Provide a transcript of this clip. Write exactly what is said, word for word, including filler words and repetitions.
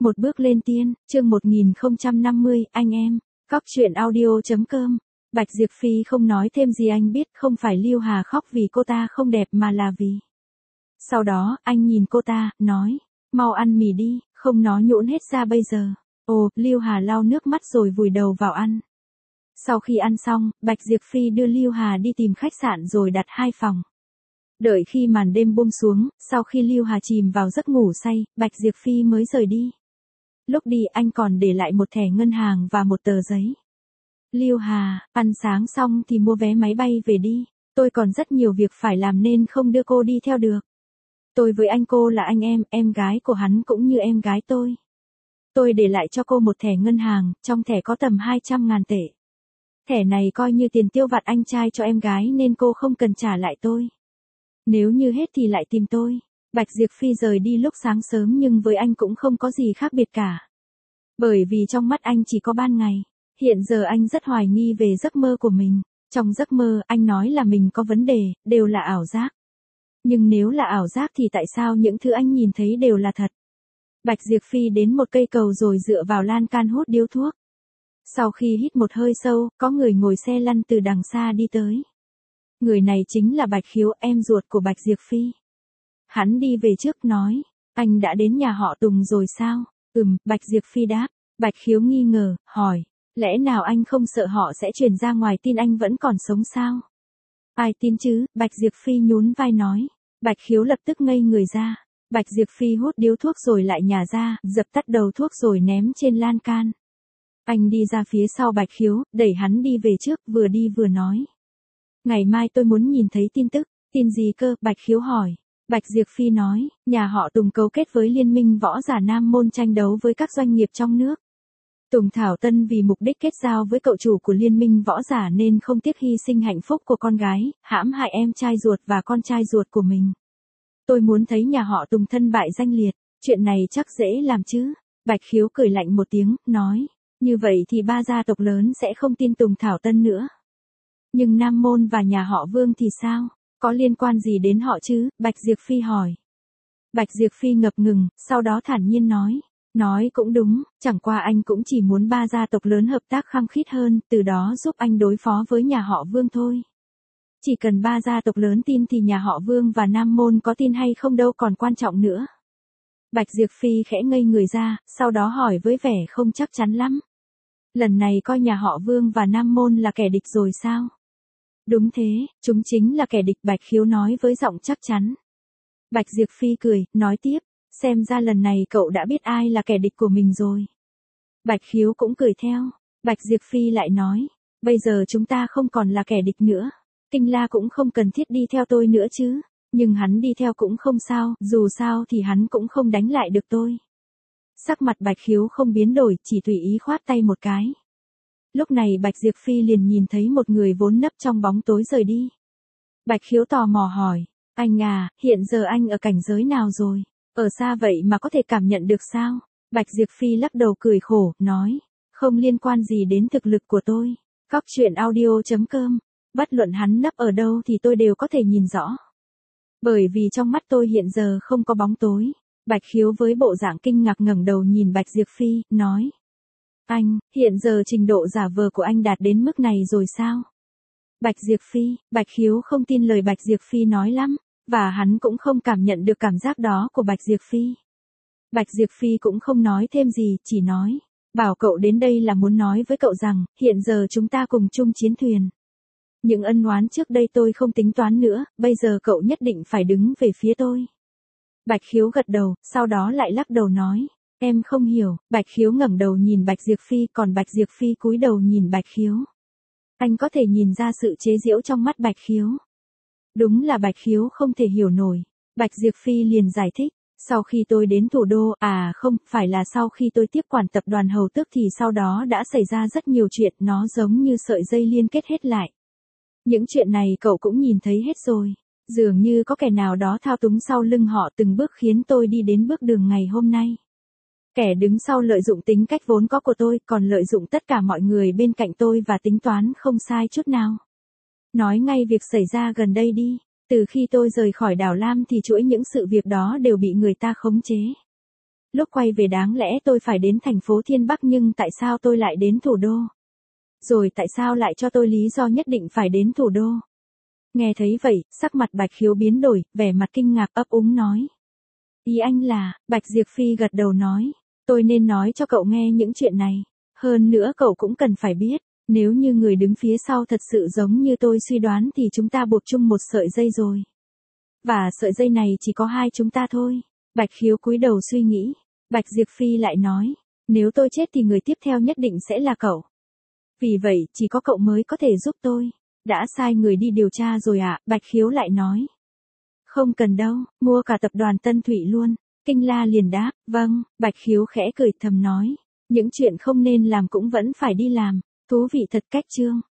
Một bước lên tiên, chương một nghìn không trăm năm mươi, anh em, Cóc truyện audio.com. Bạch Diệp Phi không nói thêm gì, anh biết không phải Lưu Hà khóc vì cô ta không đẹp mà là vì. Sau đó, anh nhìn cô ta, nói, mau ăn mì đi, không nó nhũn hết ra bây giờ. Ồ, Lưu Hà lau nước mắt rồi vùi đầu vào ăn. Sau khi ăn xong, Bạch Diệp Phi đưa Lưu Hà đi tìm khách sạn rồi đặt hai phòng. Đợi khi màn đêm buông xuống, sau khi Lưu Hà chìm vào giấc ngủ say, Bạch Diệp Phi mới rời đi. Lúc đi anh còn để lại một thẻ ngân hàng và một tờ giấy. Lưu Hà, ăn sáng xong thì mua vé máy bay về đi. Tôi còn rất nhiều việc phải làm nên không đưa cô đi theo được. Tôi với anh cô là anh em, em gái của hắn cũng như em gái tôi. Tôi để lại cho cô một thẻ ngân hàng, trong thẻ có tầm hai trăm ngàn tệ. Thẻ này coi như tiền tiêu vặt anh trai cho em gái nên cô không cần trả lại tôi. Nếu như hết thì lại tìm tôi. Bạch Diệp Phi rời đi lúc sáng sớm nhưng với anh cũng không có gì khác biệt cả. Bởi vì trong mắt anh chỉ có ban ngày. Hiện giờ anh rất hoài nghi về giấc mơ của mình. Trong giấc mơ, anh nói là mình có vấn đề, đều là ảo giác. Nhưng nếu là ảo giác thì tại sao những thứ anh nhìn thấy đều là thật? Bạch Diệp Phi đến một cây cầu rồi dựa vào lan can hút điếu thuốc. Sau khi hít một hơi sâu, có người ngồi xe lăn từ đằng xa đi tới. Người này chính là Bạch Khiếu, em ruột của Bạch Diệp Phi. Hắn đi về trước nói, anh đã đến nhà họ Tùng rồi sao? Ừm, Bạch Diệp Phi đáp. Bạch Khiếu nghi ngờ, hỏi, lẽ nào anh không sợ họ sẽ truyền ra ngoài tin anh vẫn còn sống sao? Ai tin chứ? Bạch Diệp Phi nhún vai nói. Bạch Khiếu lập tức ngây người ra. Bạch Diệp Phi hút điếu thuốc rồi lại nhả ra, dập tắt đầu thuốc rồi ném trên lan can. Anh đi ra phía sau Bạch Khiếu, đẩy hắn đi về trước, vừa đi vừa nói. Ngày mai tôi muốn nhìn thấy tin tức. Tin gì cơ? Bạch Khiếu hỏi. Bạch Diệp Phi nói, nhà họ Tùng cấu kết với Liên minh Võ giả Nam Môn tranh đấu với các doanh nghiệp trong nước. Tùng Thảo Tân vì mục đích kết giao với cậu chủ của Liên minh Võ giả nên không tiếc hy sinh hạnh phúc của con gái, hãm hại em trai ruột và con trai ruột của mình. Tôi muốn thấy nhà họ Tùng thân bại danh liệt, chuyện này chắc dễ làm chứ. Bạch Khiếu cười lạnh một tiếng, nói, như vậy thì ba gia tộc lớn sẽ không tin Tùng Thảo Tân nữa. Nhưng Nam Môn và nhà họ Vương thì sao? Có liên quan gì đến họ chứ? Bạch Diệp Phi hỏi. Bạch Diệp Phi ngập ngừng, sau đó thản nhiên nói. Nói cũng đúng, chẳng qua anh cũng chỉ muốn ba gia tộc lớn hợp tác khăng khít hơn, từ đó giúp anh đối phó với nhà họ Vương thôi. Chỉ cần ba gia tộc lớn tin thì nhà họ Vương và Nam Môn có tin hay không đâu còn quan trọng nữa. Bạch Diệp Phi khẽ ngây người ra, sau đó hỏi với vẻ không chắc chắn lắm. Lần này coi nhà họ Vương và Nam Môn là kẻ địch rồi sao? Đúng thế, chúng chính là kẻ địch, Bạch Khiếu nói với giọng chắc chắn. Bạch Diệp Phi cười, nói tiếp, xem ra lần này cậu đã biết ai là kẻ địch của mình rồi. Bạch Khiếu cũng cười theo. Bạch Diệp Phi lại nói, bây giờ chúng ta không còn là kẻ địch nữa. Kinh La cũng không cần thiết đi theo tôi nữa chứ. Nhưng hắn đi theo cũng không sao, dù sao thì hắn cũng không đánh lại được tôi. Sắc mặt Bạch Khiếu không biến đổi, chỉ tùy ý khoát tay một cái. Lúc này Bạch Diệp Phi liền nhìn thấy một người vốn nấp trong bóng tối rời đi. Bạch Khiếu tò mò hỏi, anh à, hiện giờ anh ở cảnh giới nào rồi? Ở xa vậy mà có thể cảm nhận được sao? Bạch Diệp Phi lắc đầu cười khổ, nói, không liên quan gì đến thực lực của tôi. Cóc truyện audio.com, bất luận hắn nấp ở đâu thì tôi đều có thể nhìn rõ. Bởi vì trong mắt tôi hiện giờ không có bóng tối. Bạch Khiếu với bộ dạng kinh ngạc ngẩng đầu nhìn Bạch Diệp Phi, nói. Anh, hiện giờ trình độ giả vờ của anh đạt đến mức này rồi sao? Bạch Diệp Phi, Bạch Khiếu không tin lời Bạch Diệp Phi nói lắm, và hắn cũng không cảm nhận được cảm giác đó của Bạch Diệp Phi. Bạch Diệp Phi cũng không nói thêm gì, chỉ nói, bảo cậu đến đây là muốn nói với cậu rằng, hiện giờ chúng ta cùng chung chiến thuyền. Những ân oán trước đây tôi không tính toán nữa, bây giờ cậu nhất định phải đứng về phía tôi. Bạch Khiếu gật đầu, sau đó lại lắc đầu nói, em không hiểu. Bạch Khiếu ngẩng đầu nhìn Bạch Diệp Phi, còn Bạch Diệp Phi cúi đầu nhìn Bạch Khiếu. Anh có thể nhìn ra sự chế giễu trong mắt Bạch Khiếu. Đúng là Bạch Khiếu không thể hiểu nổi. Bạch Diệp Phi liền giải thích, sau khi tôi đến thủ đô, à không, phải là sau khi tôi tiếp quản tập đoàn Hầu Tước thì sau đó đã xảy ra rất nhiều chuyện, nó giống như sợi dây liên kết hết lại. Những chuyện này cậu cũng nhìn thấy hết rồi. Dường như có kẻ nào đó thao túng sau lưng họ từng bước khiến tôi đi đến bước đường ngày hôm nay. Kẻ đứng sau lợi dụng tính cách vốn có của tôi, còn lợi dụng tất cả mọi người bên cạnh tôi và tính toán không sai chút nào. Nói ngay việc xảy ra gần đây đi. Từ khi tôi rời khỏi đảo Lam thì chuỗi những sự việc đó đều bị người ta khống chế. Lúc quay về đáng lẽ tôi phải đến thành phố Thiên Bắc nhưng tại sao tôi lại đến thủ đô? Rồi tại sao lại cho tôi lý do nhất định phải đến thủ đô? Nghe thấy vậy, sắc mặt Bạch Khiếu biến đổi, vẻ mặt kinh ngạc ấp úng nói. Ý anh là, Bạch Diệp Phi gật đầu nói, tôi nên nói cho cậu nghe những chuyện này. Hơn nữa cậu cũng cần phải biết, nếu như người đứng phía sau thật sự giống như tôi suy đoán thì chúng ta buộc chung một sợi dây rồi. Và sợi dây này chỉ có hai chúng ta thôi. Bạch Khiếu cúi đầu suy nghĩ. Bạch Diệp Phi lại nói, nếu tôi chết thì người tiếp theo nhất định sẽ là cậu. Vì vậy, chỉ có cậu mới có thể giúp tôi. Đã sai người đi điều tra rồi ạ, à? Bạch Khiếu lại nói. Không cần đâu, mua cả tập đoàn Tân Thụy luôn. Kinh La liền đáp, vâng, Bạch Khiếu khẽ cười thầm nói. Những chuyện không nên làm cũng vẫn phải đi làm, thú vị thật cách chương.